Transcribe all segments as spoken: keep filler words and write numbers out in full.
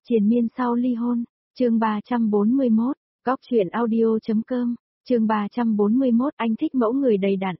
Triền miên sau ly hôn, chương ba trăm bốn mươi mốt, góc truyện audio.com, chương ba trăm bốn mươi mốt anh thích mẫu người đầy đặn.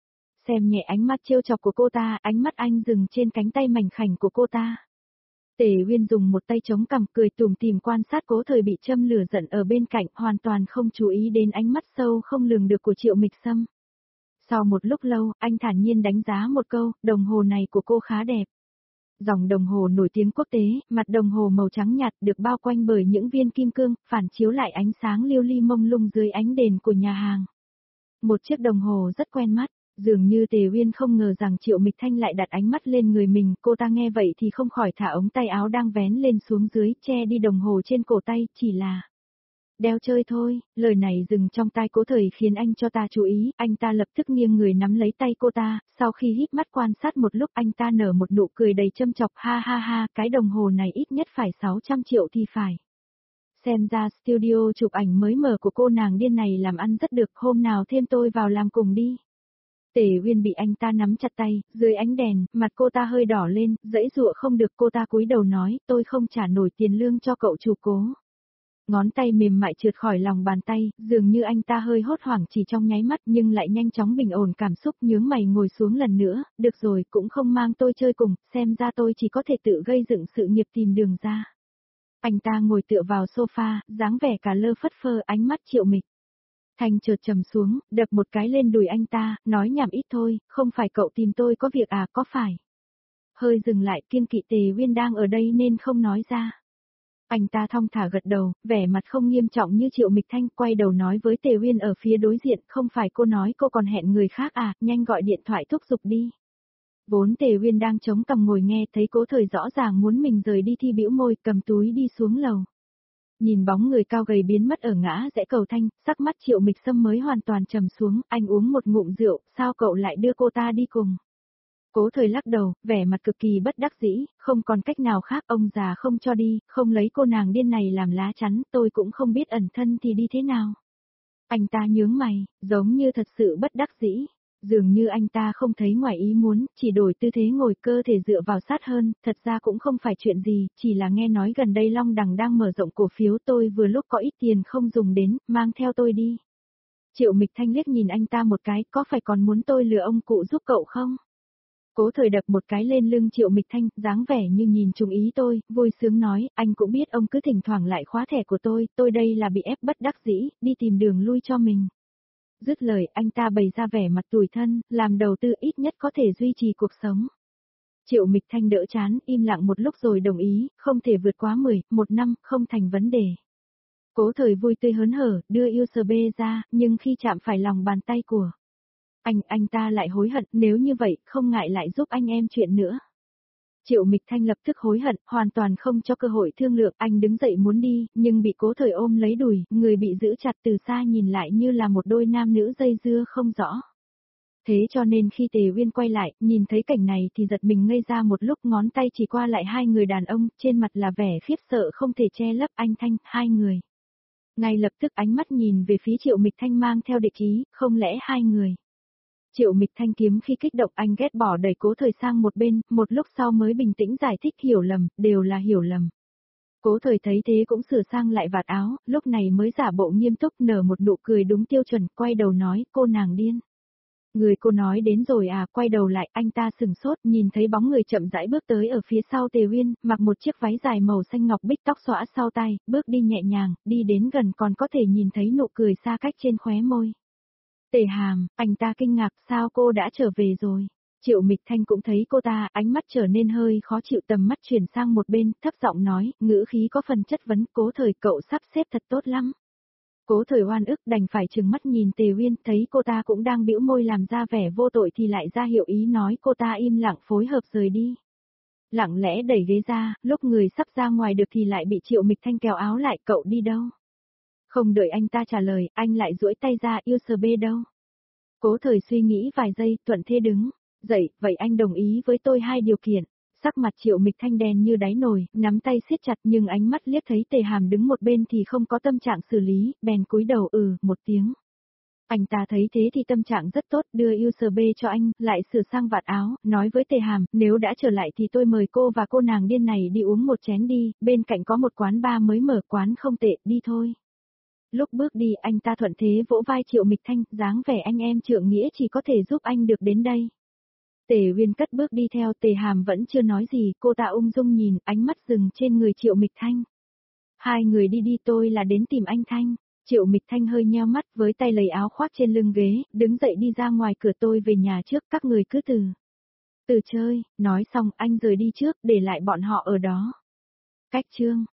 Xem nhẹ ánh mắt trêu chọc của cô ta, ánh mắt anh dừng trên cánh tay mảnh khảnh của cô ta. Tề Uyên dùng một tay chống cằm cười tủm tỉm quan sát Cố Thời bị châm lửa giận ở bên cạnh, hoàn toàn không chú ý đến ánh mắt sâu không lường được của Triệu Mịch Sâm. Sau một lúc lâu, anh thản nhiên đánh giá một câu, đồng hồ này của cô khá đẹp. Dòng đồng hồ nổi tiếng quốc tế, mặt đồng hồ màu trắng nhạt được bao quanh bởi những viên kim cương, phản chiếu lại ánh sáng lưu ly mông lung dưới ánh đèn của nhà hàng. Một chiếc đồng hồ rất quen mắt, dường như Tề Uyên không ngờ rằng Triệu Mịch Thanh lại đặt ánh mắt lên người mình, cô ta nghe vậy thì không khỏi thả ống tay áo đang vén lên xuống dưới, che đi đồng hồ trên cổ tay, chỉ là đeo chơi thôi. Lời này dừng trong tai Cố Thời khiến anh cho ta chú ý, anh ta lập tức nghiêng người nắm lấy tay cô ta, sau khi híp mắt quan sát một lúc anh ta nở một nụ cười đầy châm chọc, ha ha ha, cái đồng hồ này ít nhất phải sáu trăm triệu thì phải. Xem ra studio chụp ảnh mới mở của cô nàng điên này làm ăn rất được, hôm nào thêm tôi vào làm cùng đi. Tề Uyên bị anh ta nắm chặt tay, dưới ánh đèn, mặt cô ta hơi đỏ lên, dãy dụa không được, cô ta cúi đầu nói, tôi không trả nổi tiền lương cho cậu chủ Cố. Ngón tay mềm mại trượt khỏi lòng bàn tay, dường như anh ta hơi hốt hoảng chỉ trong nháy mắt nhưng lại nhanh chóng bình ổn cảm xúc, nhướng mày ngồi xuống lần nữa, được rồi, cũng không mang tôi chơi cùng, xem ra tôi chỉ có thể tự gây dựng sự nghiệp tìm đường ra. Anh ta ngồi tựa vào sofa, dáng vẻ cả lơ phất phơ, ánh mắt Triệu Mịch Thanh chợt trầm xuống, đập một cái lên đùi anh ta, nói nhảm ít thôi, không phải cậu tìm tôi có việc à, có phải? Hơi dừng lại, kiêng kỵ Tề Uyên đang ở đây nên không nói ra. Anh ta thong thả gật đầu, vẻ mặt không nghiêm trọng như Triệu Mịch Thanh, quay đầu nói với Tề Uyên ở phía đối diện, không phải cô nói cô còn hẹn người khác à, nhanh gọi điện thoại thúc giục đi. Vốn Tề Uyên đang chống cằm ngồi nghe, thấy Cố Thời rõ ràng muốn mình rời đi thì bĩu môi, cầm túi đi xuống lầu. Nhìn bóng người cao gầy biến mất ở ngã rẽ cầu thanh, sắc mắt Triệu Mịch Sâm mới hoàn toàn trầm xuống, anh uống một ngụm rượu, sao cậu lại đưa cô ta đi cùng? Cố Thời lắc đầu, vẻ mặt cực kỳ bất đắc dĩ, không còn cách nào khác, ông già không cho đi, không lấy cô nàng điên này làm lá chắn, tôi cũng không biết ẩn thân thì đi thế nào. Anh ta nhướng mày, giống như thật sự bất đắc dĩ, dường như anh ta không thấy ngoài ý muốn, chỉ đổi tư thế ngồi, cơ thể dựa vào sát hơn, thật ra cũng không phải chuyện gì, chỉ là nghe nói gần đây Long Đằng đang mở rộng cổ phiếu, tôi vừa lúc có ít tiền không dùng đến, mang theo tôi đi. Triệu Mịch Thanh liếc nhìn anh ta một cái, có phải còn muốn tôi lừa ông cụ giúp cậu không? Cố Thời đập một cái lên lưng Triệu Mịch Thanh, dáng vẻ như nhìn trúng ý tôi, vui sướng nói, anh cũng biết ông cứ thỉnh thoảng lại khóa thẻ của tôi, tôi đây là bị ép bất đắc dĩ, đi tìm đường lui cho mình. Dứt lời, anh ta bày ra vẻ mặt tủi thân, làm đầu tư ít nhất có thể duy trì cuộc sống. Triệu Mịch Thanh đỡ chán, im lặng một lúc rồi đồng ý, không thể vượt quá mười, một năm, không thành vấn đề. Cố Thời vui tươi hớn hở, đưa u ét bê ra, nhưng khi chạm phải lòng bàn tay của anh, anh ta lại hối hận, nếu như vậy, không ngại lại giúp anh em chuyện nữa. Triệu Mịch Thanh lập tức hối hận, hoàn toàn không cho cơ hội thương lượng, anh đứng dậy muốn đi, nhưng bị Cố Thời ôm lấy đùi, người bị giữ chặt từ xa nhìn lại như là một đôi nam nữ dây dưa không rõ. Thế cho nên khi Tề Uyên quay lại, nhìn thấy cảnh này thì giật mình ngây ra một lúc, ngón tay chỉ qua lại hai người đàn ông, trên mặt là vẻ khiếp sợ không thể che lấp, anh Thanh, hai người. Ngay lập tức ánh mắt nhìn về phía Triệu Mịch Thanh mang theo địch ý, không lẽ hai người. Triệu Mịch Thanh kiếm khi kích động, anh ghét bỏ đẩy Cố Thời sang một bên, một lúc sau mới bình tĩnh giải thích, hiểu lầm, đều là hiểu lầm. Cố Thời thấy thế cũng sửa sang lại vạt áo, lúc này mới giả bộ nghiêm túc nở một nụ cười đúng tiêu chuẩn, quay đầu nói, cô nàng điên. Người cô nói đến rồi à, quay đầu lại, anh ta sừng sốt, nhìn thấy bóng người chậm rãi bước tới ở phía sau Tề Uyên, mặc một chiếc váy dài màu xanh ngọc bích, tóc xõa sau tai, bước đi nhẹ nhàng, đi đến gần còn có thể nhìn thấy nụ cười xa cách trên khóe môi. Tề Hàm, anh ta kinh ngạc, sao cô đã trở về rồi? Triệu Mịch Thanh cũng thấy cô ta, ánh mắt trở nên hơi khó chịu, tầm mắt chuyển sang một bên, thấp giọng nói, ngữ khí có phần chất vấn, Cố Thời cậu sắp xếp thật tốt lắm. Cố Thời oan ức đành phải trừng mắt nhìn Tề Uyên, thấy cô ta cũng đang bĩu môi làm ra vẻ vô tội thì lại ra hiệu ý nói cô ta im lặng phối hợp rời đi. Lặng lẽ đẩy ghế ra, lúc người sắp ra ngoài được thì lại bị Triệu Mịch Thanh kéo áo lại, cậu đi đâu? Không đợi anh ta trả lời, anh lại duỗi tay ra, u ét bê đâu? Cố Thời suy nghĩ vài giây, thuận thế đứng dậy, vậy anh đồng ý với tôi hai điều kiện. Sắc mặt Triệu Mịch Thanh đen như đáy nồi, nắm tay siết chặt nhưng ánh mắt liếc thấy Tề Hàm đứng một bên thì không có tâm trạng xử lý, bèn cúi đầu ừ một tiếng. Anh ta thấy thế thì tâm trạng rất tốt, đưa u ét bê cho anh, lại sửa sang vạt áo, nói với Tề Hàm, nếu đã trở lại thì tôi mời cô và cô nàng điên này đi uống một chén đi, bên cạnh có một quán bar mới mở, quán không tệ, đi thôi. Lúc bước đi anh ta thuận thế vỗ vai Triệu Mịch Thanh, dáng vẻ anh em trượng nghĩa chỉ có thể giúp anh được đến đây. Tề Uyên cất bước đi theo, Tề Hàm vẫn chưa nói gì, cô ta ung dung nhìn, ánh mắt dừng trên người Triệu Mịch Thanh. Hai người đi đi, tôi là đến tìm anh Thanh. Triệu Mịch Thanh hơi nheo mắt, với tay lấy áo khoác trên lưng ghế, đứng dậy đi ra ngoài cửa, tôi về nhà trước, các người cứ từ từ chơi, nói xong anh rời đi trước, để lại bọn họ ở đó. Cách chương